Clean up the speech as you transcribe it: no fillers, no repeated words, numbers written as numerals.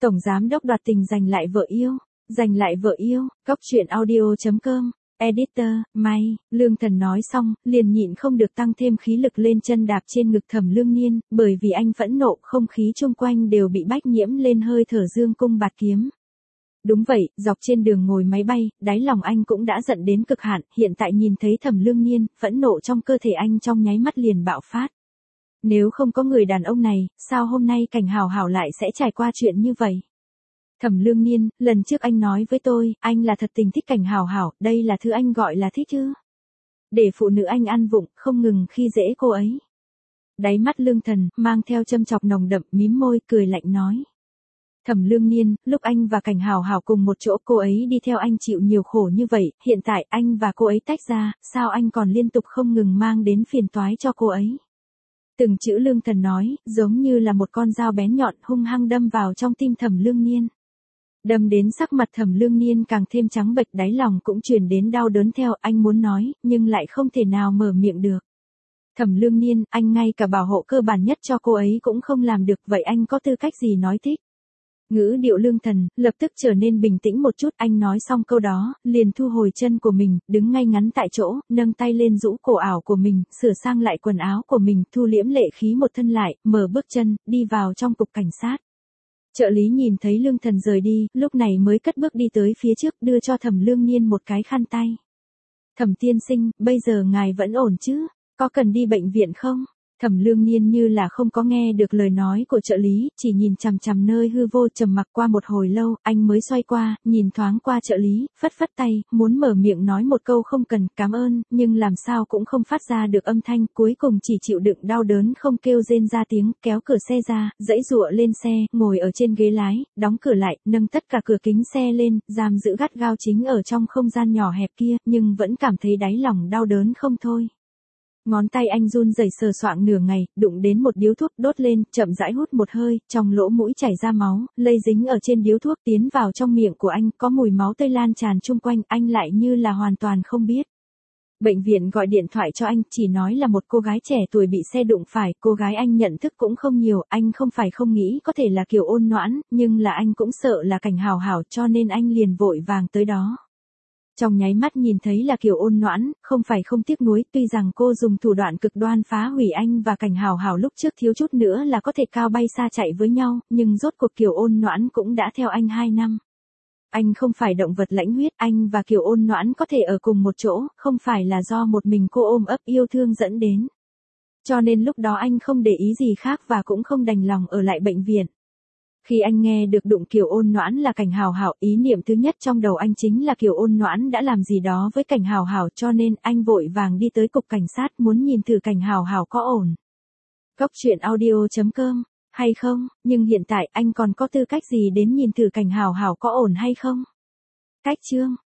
Tổng giám đốc đoạt tình giành lại vợ yêu. Giành lại vợ yêu, Cóc truyện audio.com. Editor, May, Lương Thần nói xong, liền nhịn không được tăng thêm khí lực lên chân đạp trên ngực Thẩm Lương Niên, bởi vì anh phẫn nộ, không khí chung quanh đều bị bách nhiễm lên hơi thở dương cung bạt kiếm. Đúng vậy, dọc trên đường ngồi máy bay, đáy lòng anh cũng đã giận đến cực hạn, hiện tại nhìn thấy Thẩm Lương Niên, phẫn nộ trong cơ thể anh trong nháy mắt liền bạo phát. Nếu không có người đàn ông này, sao hôm nay Cảnh Hào Hào lại sẽ trải qua chuyện như vậy? Thẩm Lương Niên, lần trước anh nói với tôi, anh là thật tình thích Cảnh Hào Hào, đây là thứ anh gọi là thích chứ? Để phụ nữ anh ăn vụng, không ngừng khi dễ cô ấy. Đáy mắt Lương Thần, mang theo châm chọc nồng đậm, mím môi, cười lạnh nói. Thẩm Lương Niên, lúc anh và Cảnh Hào Hào cùng một chỗ cô ấy đi theo anh chịu nhiều khổ như vậy, hiện tại anh và cô ấy tách ra, sao anh còn liên tục không ngừng mang đến phiền toái cho cô ấy? Từng chữ Lương Thần nói, giống như là một con dao bén nhọn hung hăng đâm vào trong tim Thẩm Lương Niên. Đâm đến sắc mặt Thẩm Lương Niên càng thêm trắng bệch, đáy lòng cũng truyền đến đau đớn theo, anh muốn nói, nhưng lại không thể nào mở miệng được. Thẩm Lương Niên, anh ngay cả bảo hộ cơ bản nhất cho cô ấy cũng không làm được, vậy anh có tư cách gì nói thích? Ngữ điệu Lương Thần, lập tức trở nên bình tĩnh một chút, anh nói xong câu đó, liền thu hồi chân của mình, đứng ngay ngắn tại chỗ, nâng tay lên rũ cổ ảo của mình, sửa sang lại quần áo của mình, thu liễm lệ khí một thân lại, mở bước chân, đi vào trong cục cảnh sát. Trợ lý nhìn thấy Lương Thần rời đi, lúc này mới cất bước đi tới phía trước, đưa cho Thẩm Lương Niên một cái khăn tay. Thẩm tiên sinh, bây giờ ngài vẫn ổn chứ? Có cần đi bệnh viện không? Thẩm Lương Niên như là không có nghe được lời nói của trợ lý, chỉ nhìn chằm chằm nơi hư vô, trầm mặc qua một hồi lâu, anh mới xoay qua, nhìn thoáng qua trợ lý, phất phất tay, muốn mở miệng nói một câu không cần, cảm ơn, nhưng làm sao cũng không phát ra được âm thanh, cuối cùng chỉ chịu đựng đau đớn không kêu rên ra tiếng, kéo cửa xe ra, giãy giụa lên xe, ngồi ở trên ghế lái, đóng cửa lại, nâng tất cả cửa kính xe lên, giam giữ gắt gao chính ở trong không gian nhỏ hẹp kia, nhưng vẫn cảm thấy đáy lòng đau đớn không thôi. Ngón tay anh run rẩy sờ soạng nửa ngày, đụng đến một điếu thuốc, đốt lên, chậm rãi hút một hơi, trong lỗ mũi chảy ra máu, lây dính ở trên điếu thuốc tiến vào trong miệng của anh, có mùi máu tươi lan tràn chung quanh, anh lại như là hoàn toàn không biết. Bệnh viện gọi điện thoại cho anh, chỉ nói là một cô gái trẻ tuổi bị xe đụng phải, cô gái anh nhận thức cũng không nhiều, anh không phải không nghĩ có thể là Kiều Ôn Noãn, nhưng là anh cũng sợ là Cảnh Hào Hào, cho nên anh liền vội vàng tới đó. Trong nháy mắt nhìn thấy là Kiều Ôn Noãn, không phải không tiếc nuối, tuy rằng cô dùng thủ đoạn cực đoan phá hủy anh và Cảnh Hào Hào lúc trước thiếu chút nữa là có thể cao bay xa chạy với nhau, nhưng rốt cuộc Kiều Ôn Noãn cũng đã theo anh 2 năm. Anh không phải động vật lãnh huyết, anh và Kiều Ôn Noãn có thể ở cùng một chỗ, không phải là do một mình cô ôm ấp yêu thương dẫn đến. Cho nên lúc đó anh không để ý gì khác và cũng không đành lòng ở lại bệnh viện. Khi anh nghe được đụng Kiều Ôn Noãn là Cảnh Hào Hào, ý niệm thứ nhất trong đầu anh chính là Kiều Ôn Noãn đã làm gì đó với Cảnh Hào Hào, cho nên anh vội vàng đi tới cục cảnh sát muốn nhìn thử Cảnh Hào Hào có ổn. Cóc truyện audio.com, hay không, nhưng hiện tại anh còn có tư cách gì đến nhìn thử Cảnh Hào Hào có ổn hay không? Cách chương